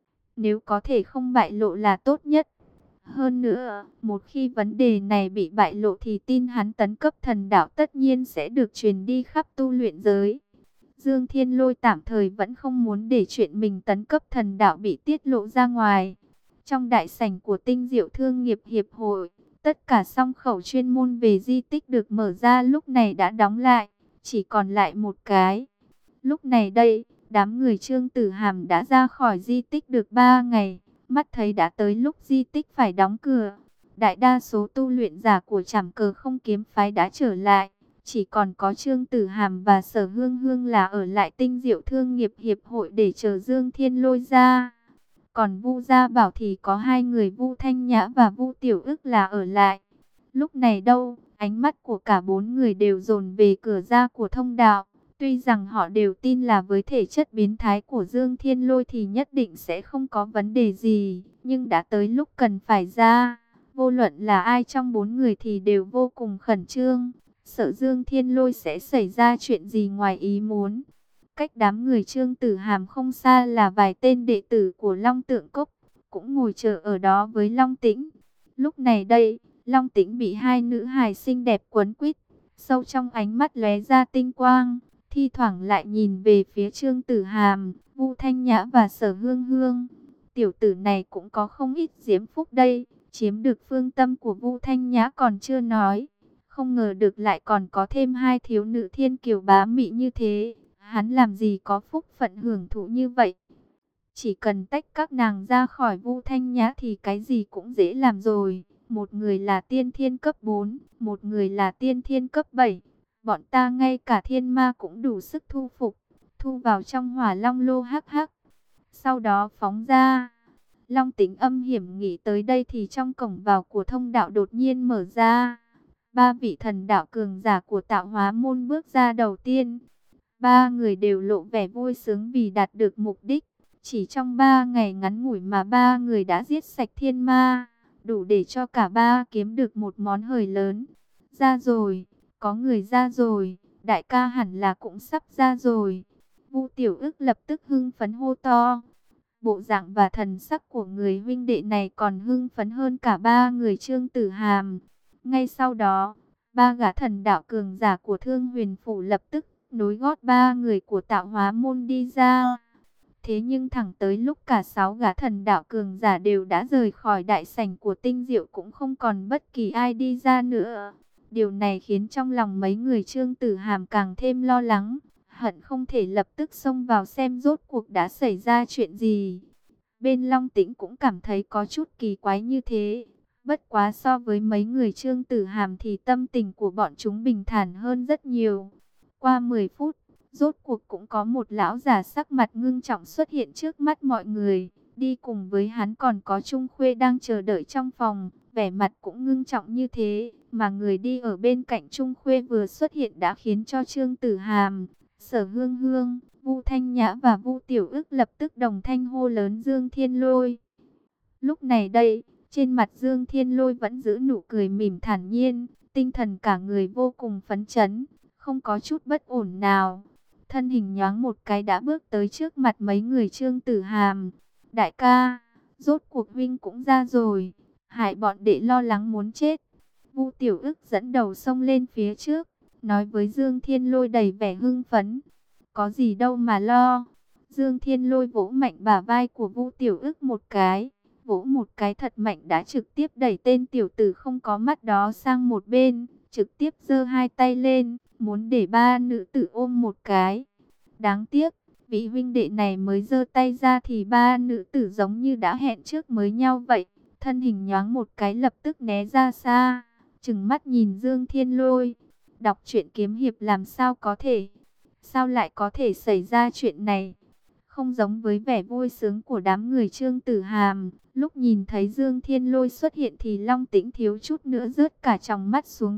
A: Nếu có thể không bại lộ là tốt nhất. Hơn nữa, một khi vấn đề này bị bại lộ thì tin hắn tấn cấp thần đạo tất nhiên sẽ được truyền đi khắp tu luyện giới. Dương Thiên Lôi tạm thời vẫn không muốn để chuyện mình tấn cấp thần đạo bị tiết lộ ra ngoài. Trong đại sảnh của Tinh Diệu Thương nghiệp Hiệp hội, tất cả song khẩu chuyên môn về di tích được mở ra lúc này đã đóng lại, chỉ còn lại một cái. Lúc này đây, đám người Trương Tử Hàm đã ra khỏi di tích được ba ngày, mắt thấy đã tới lúc di tích phải đóng cửa. Đại đa số tu luyện giả của Trảm Cờ Không Kiếm Phái đã trở lại, chỉ còn có Trương Tử Hàm và Sở Hương Hương là ở lại Tinh Diệu Thương nghiệp Hiệp hội để chờ Dương Thiên Lôi ra. Còn Vu Gia Bảo thì có hai người Vu Thanh Nhã và Vu Tiểu Ức là ở lại. Lúc này đâu, ánh mắt của cả bốn người đều dồn về cửa ra của thông đạo. Tuy rằng họ đều tin là với thể chất biến thái của Dương Thiên Lôi thì nhất định sẽ không có vấn đề gì, nhưng đã tới lúc cần phải ra, vô luận là ai trong bốn người thì đều vô cùng khẩn trương, sợ Dương Thiên Lôi sẽ xảy ra chuyện gì ngoài ý muốn. Cách đám người Trương Tử Hàm không xa là vài tên đệ tử của Long Tượng Cốc, cũng ngồi chờ ở đó với Long Tĩnh. Lúc này đây, Long Tĩnh bị hai nữ hài xinh đẹp quấn quýt, sâu trong ánh mắt lóe ra tinh quang, thi thoảng lại nhìn về phía Trương Tử Hàm, Vu Thanh Nhã và Sở Hương Hương. Tiểu tử này cũng có không ít diễm phúc đây, chiếm được phương tâm của Vu Thanh Nhã còn chưa nói, không ngờ được lại còn có thêm hai thiếu nữ thiên kiều bá mị như thế. Hắn làm gì có phúc phận hưởng thụ như vậy. Chỉ cần tách các nàng ra khỏi Vu Thanh Nhã thì cái gì cũng dễ làm rồi. Một người là tiên thiên cấp bốn, một người là tiên thiên cấp bảy. Bọn ta ngay cả thiên ma cũng đủ sức thu phục, thu vào trong hỏa long lô hắc hắc. Sau đó phóng ra. Long Tĩnh âm hiểm nghĩ tới đây thì trong cổng vào của thông đạo đột nhiên mở ra. Ba vị thần đạo cường giả của Tạo Hóa môn bước ra đầu tiên. Ba người đều lộ vẻ vui sướng vì đạt được mục đích. Chỉ trong ba ngày ngắn ngủi mà ba người đã giết sạch thiên ma, đủ để cho cả ba kiếm được một món hời lớn. Ra rồi, có người ra rồi, đại ca hẳn là cũng sắp ra rồi. Vu Tiểu Ức lập tức hưng phấn hô to. Bộ dạng và thần sắc của người huynh đệ này còn hưng phấn hơn cả ba người Trương Tử Hàm. Ngay sau đó, ba gã thần đạo cường giả của Thương Huyền Phủ lập tức nối gót ba người của Tạo Hóa môn đi ra. Thế nhưng thẳng tới lúc cả sáu gã thần đạo cường giả đều đã rời khỏi đại sảnh của Tinh Diệu cũng không còn bất kỳ ai đi ra nữa. Điều này khiến trong lòng mấy người Trương Tử Hàm càng thêm lo lắng, hận không thể lập tức xông vào xem rốt cuộc đã xảy ra chuyện gì. Bên Long Tĩnh cũng cảm thấy có chút kỳ quái như thế. Bất quá so với mấy người Trương Tử Hàm thì tâm tình của bọn chúng bình thản hơn rất nhiều. Qua mười phút, rốt cuộc cũng có một lão già sắc mặt ngưng trọng xuất hiện trước mắt mọi người. Đi cùng với hắn còn có Trung Khuê đang chờ đợi trong phòng, vẻ mặt cũng ngưng trọng như thế. Mà người đi ở bên cạnh Trung Khuê vừa xuất hiện đã khiến cho Trương Tử Hàm, Sở Hương Hương, Vu Thanh Nhã và Vu Tiểu Ức lập tức đồng thanh hô lớn Dương Thiên Lôi. Lúc này đây, trên mặt Dương Thiên Lôi vẫn giữ nụ cười mỉm thản nhiên, tinh thần cả người vô cùng phấn chấn, không có chút bất ổn nào. Thân hình nhoáng một cái đã bước tới trước mặt mấy người Trương Tử Hàm. Đại ca, rốt cuộc huynh cũng ra rồi, hại bọn đệ lo lắng muốn chết. Vu Tiểu Ức dẫn đầu xông lên phía trước, nói với Dương Thiên Lôi đầy vẻ hưng phấn. Có gì đâu mà lo. Dương Thiên Lôi vỗ mạnh bả vai của Vu Tiểu Ức một cái, vỗ một cái thật mạnh đã trực tiếp đẩy tên tiểu tử không có mắt đó sang một bên, trực tiếp giơ hai tay lên, muốn để ba nữ tử ôm một cái. Đáng tiếc, vị huynh đệ này mới giơ tay ra thì ba nữ tử giống như đã hẹn trước mới nhau vậy, thân hình nhoáng một cái lập tức né ra xa, trừng mắt nhìn Dương Thiên Lôi. Đọc truyện kiếm hiệp làm sao có thể, sao lại có thể xảy ra chuyện này? Không giống với vẻ vui sướng của đám người Trương Tử Hàm, lúc nhìn thấy Dương Thiên Lôi xuất hiện thì Long Tĩnh thiếu chút nữa rớt cả tròng mắt xuống đất.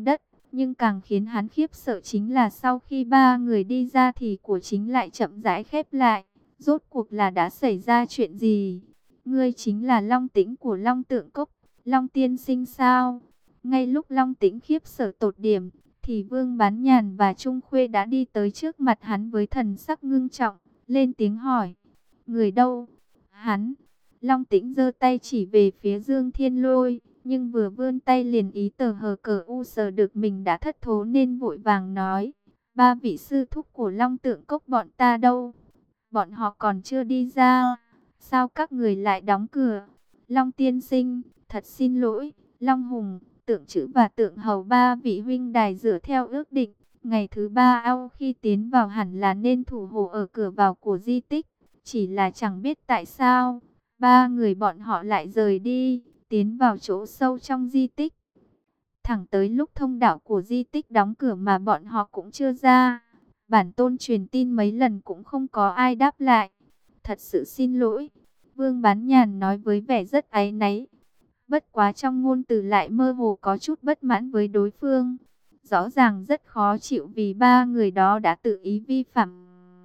A: Nhưng càng khiến hắn khiếp sợ chính là sau khi ba người đi ra thì của chính lại chậm rãi khép lại. Rốt cuộc là đã xảy ra chuyện gì? Ngươi chính là Long Tĩnh của Long Tượng Cốc, Long tiên sinh sao? Ngay lúc Long Tĩnh khiếp sợ tột điểm, thì Vương Bán Nhàn và Trung Khuê đã đi tới trước mặt hắn với thần sắc ngưng trọng, lên tiếng hỏi. Người đâu? Hắn. Long Tĩnh giơ tay chỉ về phía Dương Thiên Lôi, nhưng vừa vươn tay liền ý tờ hờ cờ u sờ được mình đã thất thố nên vội vàng nói. Ba vị sư thúc của Long Tượng Cốc bọn ta đâu? Bọn họ còn chưa đi ra. Sao các người lại đóng cửa? Long tiên sinh, thật xin lỗi. Long Hùng, Tượng Trữ và Tượng Hầu ba vị huynh đài dựa theo ước định. Ngày thứ ba ao khi tiến vào hẳn là nên thủ hộ ở cửa vào của di tích. Chỉ là chẳng biết tại sao, ba người bọn họ lại rời đi, tiến vào chỗ sâu trong di tích. Thẳng tới lúc thông đạo của di tích đóng cửa mà bọn họ cũng chưa ra. Bản tôn truyền tin mấy lần cũng không có ai đáp lại. Thật sự xin lỗi, Vương Bán Nhàn nói với vẻ rất áy náy. Bất quá trong ngôn từ lại mơ hồ có chút bất mãn với đối phương. Rõ ràng rất khó chịu vì ba người đó đã tự ý vi phạm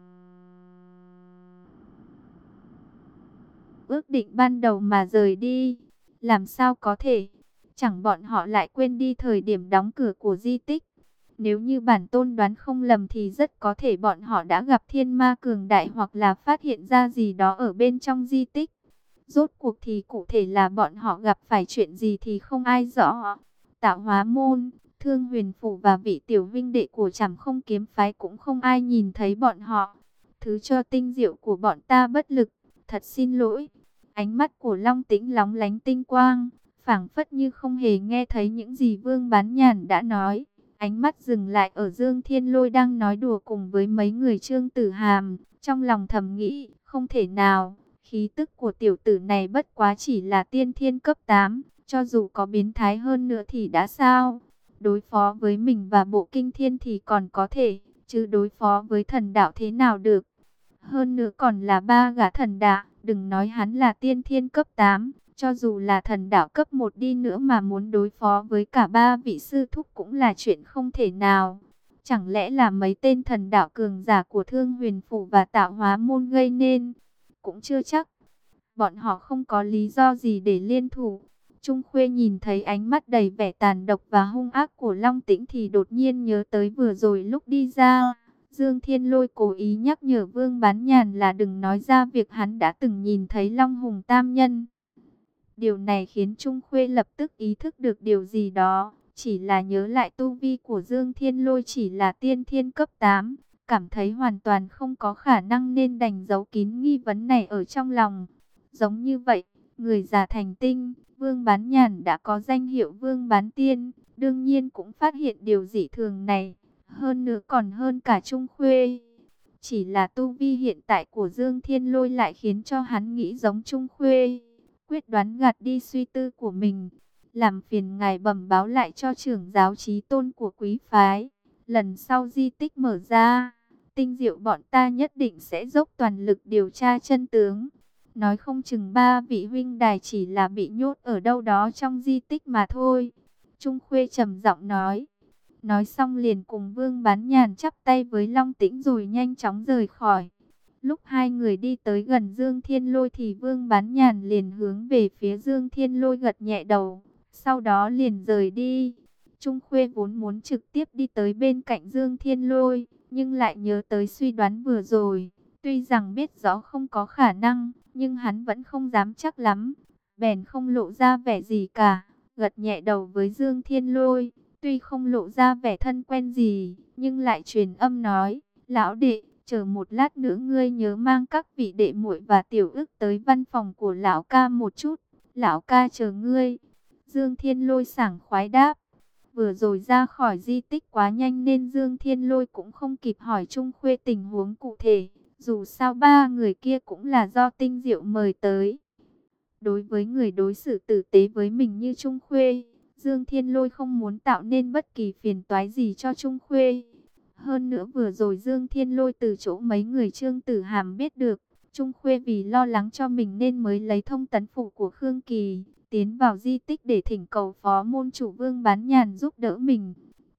A: ước định ban đầu mà rời đi. Làm sao có thể? Chẳng bọn họ lại quên đi thời điểm đóng cửa của di tích. Nếu như bản tôn đoán không lầm thì rất có thể bọn họ đã gặp thiên ma cường đại hoặc là phát hiện ra gì đó ở bên trong di tích. Rốt cuộc thì cụ thể là bọn họ gặp phải chuyện gì thì không ai rõ. Tạo Hóa Môn, Thương Huyền Phủ và vị tiểu vinh đệ của Trảm Không Kiếm Phái cũng không ai nhìn thấy bọn họ. Thứ cho tinh diệu của bọn ta bất lực, thật xin lỗi. Ánh mắt của Long Tĩnh lóng lánh tinh quang, phảng phất như không hề nghe thấy những gì Vương Bán Nhàn đã nói. Ánh mắt dừng lại ở Dương Thiên Lôi đang nói đùa cùng với mấy người Trương Tử Hàm, trong lòng thầm nghĩ, không thể nào, khí tức của tiểu tử này bất quá chỉ là tiên thiên cấp tám, cho dù có biến thái hơn nữa thì đã sao? Đối phó với mình và bộ kinh thiên thì còn có thể, chứ đối phó với thần đạo thế nào được? Hơn nữa còn là ba gã thần đạo, đừng nói hắn là tiên thiên cấp tám, cho dù là thần đạo cấp một đi nữa mà muốn đối phó với cả ba vị sư thúc cũng là chuyện không thể nào. Chẳng lẽ là mấy tên thần đạo cường giả của Thương Huyền Phủ và Tạo Hóa Môn gây nên? Cũng chưa chắc. Bọn họ không có lý do gì để liên thủ. Trung Khuê nhìn thấy ánh mắt đầy vẻ tàn độc và hung ác của Long Tĩnh thì đột nhiên nhớ tới vừa rồi lúc đi ra. Dương Thiên Lôi cố ý nhắc nhở Vương Bán Nhàn là đừng nói ra việc hắn đã từng nhìn thấy Long Hùng Tam Nhân. Điều này khiến Trung Khuê lập tức ý thức được điều gì đó. Chỉ là nhớ lại tu vi của Dương Thiên Lôi chỉ là tiên thiên cấp tám. Cảm thấy hoàn toàn không có khả năng nên đành giấu kín nghi vấn này ở trong lòng. Giống như vậy, người già thành tinh, Vương Bán Nhàn đã có danh hiệu Vương Bán Tiên. Đương nhiên cũng phát hiện điều dị thường này. Hơn nữa còn hơn cả Trung Khuê. Chỉ là tu vi hiện tại của Dương Thiên Lôi lại khiến cho hắn nghĩ giống Trung Khuê. Quyết đoán gạt đi suy tư của mình. Làm phiền ngài bẩm báo lại cho trưởng giáo chí tôn của quý phái. Lần sau di tích mở ra, tinh diệu bọn ta nhất định sẽ dốc toàn lực điều tra chân tướng. Nói không chừng ba vị huynh đài chỉ là bị nhốt ở đâu đó trong di tích mà thôi. Trung Khuê trầm giọng nói. Nói xong liền cùng Vương Bán Nhàn chắp tay với Long Tĩnh rồi nhanh chóng rời khỏi. Lúc hai người đi tới gần Dương Thiên Lôi thì Vương Bán Nhàn liền hướng về phía Dương Thiên Lôi gật nhẹ đầu. Sau đó liền rời đi. Trung Khuê vốn muốn trực tiếp đi tới bên cạnh Dương Thiên Lôi, nhưng lại nhớ tới suy đoán vừa rồi. Tuy rằng biết rõ không có khả năng, nhưng hắn vẫn không dám chắc lắm. Bèn không lộ ra vẻ gì cả, gật nhẹ đầu với Dương Thiên Lôi. Tuy không lộ ra vẻ thân quen gì, nhưng lại truyền âm nói, lão đệ, chờ một lát nữa ngươi nhớ mang các vị đệ muội và tiểu ức tới văn phòng của lão ca một chút, lão ca chờ ngươi. Dương Thiên Lôi sảng khoái đáp, vừa rồi ra khỏi di tích quá nhanh nên Dương Thiên Lôi cũng không kịp hỏi Trung Khuê tình huống cụ thể, dù sao ba người kia cũng là do tinh diệu mời tới. Đối với người đối xử tử tế với mình như Trung Khuê, Dương Thiên Lôi không muốn tạo nên bất kỳ phiền toái gì cho Trung Khuê. Hơn nữa vừa rồi Dương Thiên Lôi từ chỗ mấy người Trương Tử Hàm biết được, Trung Khuê vì lo lắng cho mình nên mới lấy thông tấn phủ của Khương Kỳ, tiến vào di tích để thỉnh cầu phó môn chủ Vương Bán Nhàn giúp đỡ mình.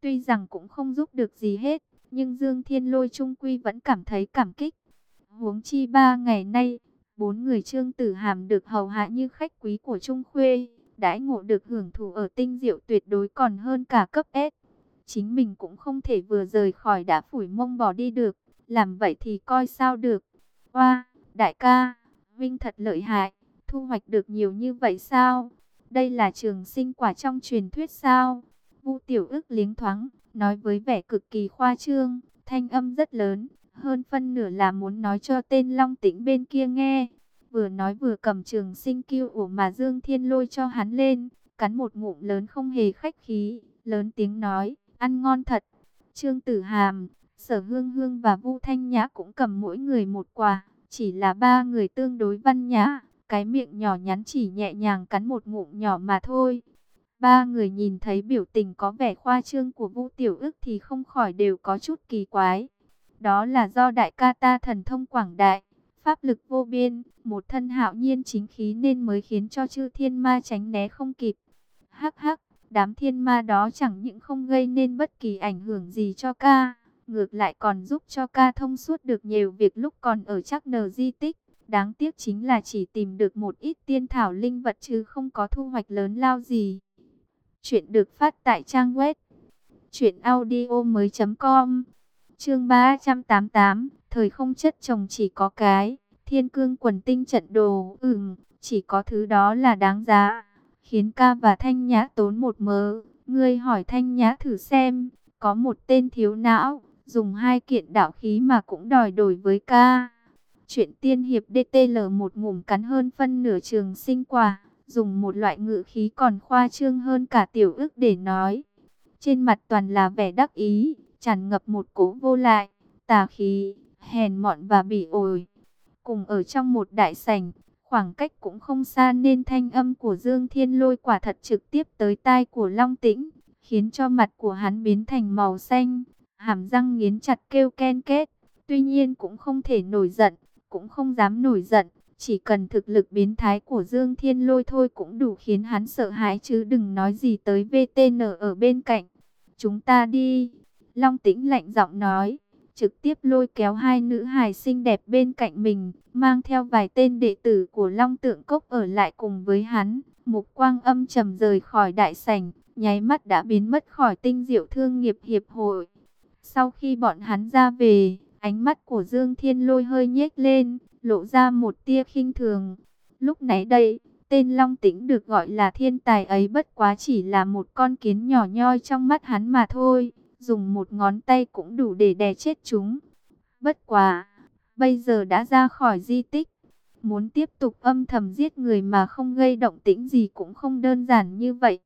A: Tuy rằng cũng không giúp được gì hết, nhưng Dương Thiên Lôi chung quy vẫn cảm thấy cảm kích. Huống chi ba ngày nay, bốn người Trương Tử Hàm được hầu hạ như khách quý của Trung Khuê, đãi ngộ được hưởng thụ ở tinh diệu tuyệt đối còn hơn cả cấp S. Chính mình cũng không thể vừa rời khỏi đã phủi mông bỏ đi được, làm vậy thì coi sao được. Oa, đại ca, Vinh thật lợi hại, thu hoạch được nhiều như vậy sao? Đây là trường sinh quả trong truyền thuyết sao? Vu Tiểu Ức liếng thoáng, nói với vẻ cực kỳ khoa trương, thanh âm rất lớn, hơn phân nửa là muốn nói cho tên Long Tĩnh bên kia nghe. Vừa nói vừa cầm trường sinh kiêu ổ mà Dương Thiên Lôi cho hắn lên, cắn một ngụm lớn không hề khách khí, lớn tiếng nói, ăn ngon thật. Trương Tử Hàm, Sở Hương Hương và Vu Thanh Nhã cũng cầm mỗi người một quả, chỉ là ba người tương đối văn nhã, cái miệng nhỏ nhắn chỉ nhẹ nhàng cắn một ngụm nhỏ mà thôi. Ba người nhìn thấy biểu tình có vẻ khoa trương của Vu Tiểu Ức thì không khỏi đều có chút kỳ quái. Đó là do đại ca ta thần thông quảng đại, pháp lực vô biên, một thân hạo nhiên chính khí nên mới khiến cho chư thiên ma tránh né không kịp. Hắc hắc, đám thiên ma đó chẳng những không gây nên bất kỳ ảnh hưởng gì cho ca, ngược lại còn giúp cho ca thông suốt được nhiều việc lúc còn ở Trắc Nờ di tích. Đáng tiếc chính là chỉ tìm được một ít tiên thảo linh vật chứ không có thu hoạch lớn lao gì. Chuyện được phát tại trang web truyện audio mới chấm com. Chương ba trăm tám mươi tám, thời không chất chồng chỉ có cái, thiên cương quần tinh trận đồ, ừm, chỉ có thứ đó là đáng giá, khiến ca và Thanh Nhã tốn một mớ. Ngươi hỏi Thanh Nhã thử xem, có một tên thiếu não, dùng hai kiện đạo khí mà cũng đòi đổi với ca. Chuyện tiên hiệp đê tê lờ một ngụm cắn hơn phân nửa trường sinh quả, dùng một loại ngữ khí còn khoa trương hơn cả Tiểu Ức để nói. Trên mặt toàn là vẻ đắc ý, tràn ngập một cỗ vô lại, tà khí, hèn mọn và bỉ ổi. Cùng ở trong một đại sảnh, khoảng cách cũng không xa nên thanh âm của Dương Thiên Lôi quả thật trực tiếp tới tai của Long Tĩnh, khiến cho mặt của hắn biến thành màu xanh, hàm răng nghiến chặt kêu ken két. Tuy nhiên cũng không thể nổi giận, cũng không dám nổi giận, chỉ cần thực lực biến thái của Dương Thiên Lôi thôi cũng đủ khiến hắn sợ hãi chứ đừng nói gì tới vê tê en ở bên cạnh. Chúng ta đi, Long Tĩnh lạnh giọng nói, trực tiếp lôi kéo hai nữ hài xinh đẹp bên cạnh mình, mang theo vài tên đệ tử của Long Tượng Cốc ở lại cùng với hắn. Mục quang âm trầm rời khỏi đại sảnh, nháy mắt đã biến mất khỏi tinh diệu thương nghiệp hiệp hội. Sau khi bọn hắn ra về, ánh mắt của Dương Thiên Lôi hơi nhếch lên, lộ ra một tia khinh thường. Lúc nãy đây, tên Long Tĩnh được gọi là thiên tài ấy bất quá chỉ là một con kiến nhỏ nhoi trong mắt hắn mà thôi, dùng một ngón tay cũng đủ để đè chết chúng. Bất quá, bây giờ đã ra khỏi di tích, muốn tiếp tục âm thầm giết người mà không gây động tĩnh gì cũng không đơn giản như vậy.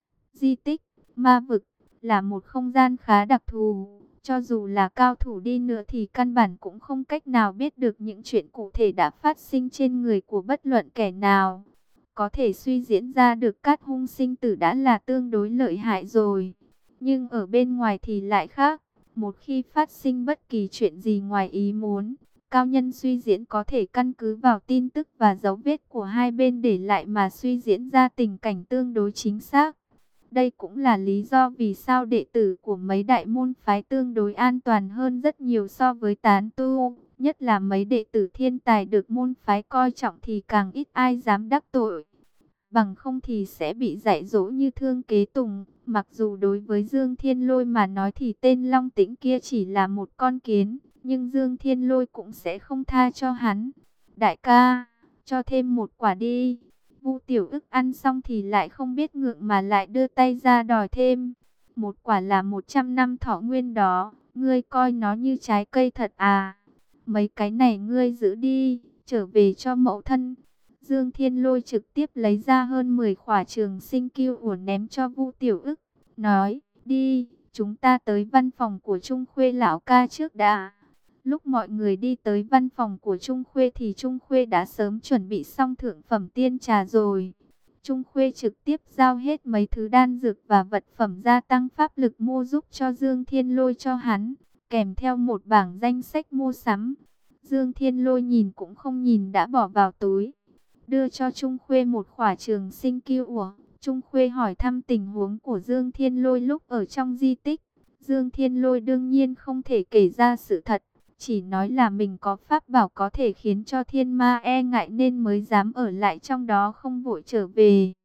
A: Di tích, ma vực, là một không gian khá đặc thù. Cho dù là cao thủ đi nữa thì căn bản cũng không cách nào biết được những chuyện cụ thể đã phát sinh trên người của bất luận kẻ nào. Có thể suy diễn ra được cát hung sinh tử đã là tương đối lợi hại rồi. Nhưng ở bên ngoài thì lại khác. Một khi phát sinh bất kỳ chuyện gì ngoài ý muốn, cao nhân suy diễn có thể căn cứ vào tin tức và dấu vết của hai bên để lại mà suy diễn ra tình cảnh tương đối chính xác. Đây cũng là lý do vì sao đệ tử của mấy đại môn phái tương đối an toàn hơn rất nhiều so với tán tu. Nhất là mấy đệ tử thiên tài được môn phái coi trọng thì càng ít ai dám đắc tội. Bằng không thì sẽ bị dạy dỗ như Thương Kế Tùng. Mặc dù đối với Dương Thiên Lôi mà nói thì tên Long Tĩnh kia chỉ là một con kiến, nhưng Dương Thiên Lôi cũng sẽ không tha cho hắn. Đại ca, cho thêm một quả đi. Vu Tiểu Ức ăn xong thì lại không biết ngượng mà lại đưa tay ra đòi thêm. Một quả là một trăm năm thọ nguyên đó, ngươi coi nó như trái cây thật à? Mấy cái này ngươi giữ đi, trở về cho mẫu thân. Dương Thiên Lôi trực tiếp lấy ra hơn mười khỏa trường sinh kiêu uổng ném cho Vu Tiểu Ức, nói, đi, chúng ta tới văn phòng của Trung Khuê lão ca trước đã. Lúc mọi người đi tới văn phòng của Trung Khuê thì Trung Khuê đã sớm chuẩn bị xong thượng phẩm tiên trà rồi. Trung Khuê trực tiếp giao hết mấy thứ đan dược và vật phẩm gia tăng pháp lực mua giúp cho Dương Thiên Lôi cho hắn, kèm theo một bảng danh sách mua sắm. Dương Thiên Lôi nhìn cũng không nhìn đã bỏ vào túi, đưa cho Trung Khuê một khỏa trường sinh kiêu ủa. Trung Khuê hỏi thăm tình huống của Dương Thiên Lôi lúc ở trong di tích. Dương Thiên Lôi đương nhiên không thể kể ra sự thật, chỉ nói là mình có pháp bảo có thể khiến cho thiên ma e ngại nên mới dám ở lại trong đó không vội trở về.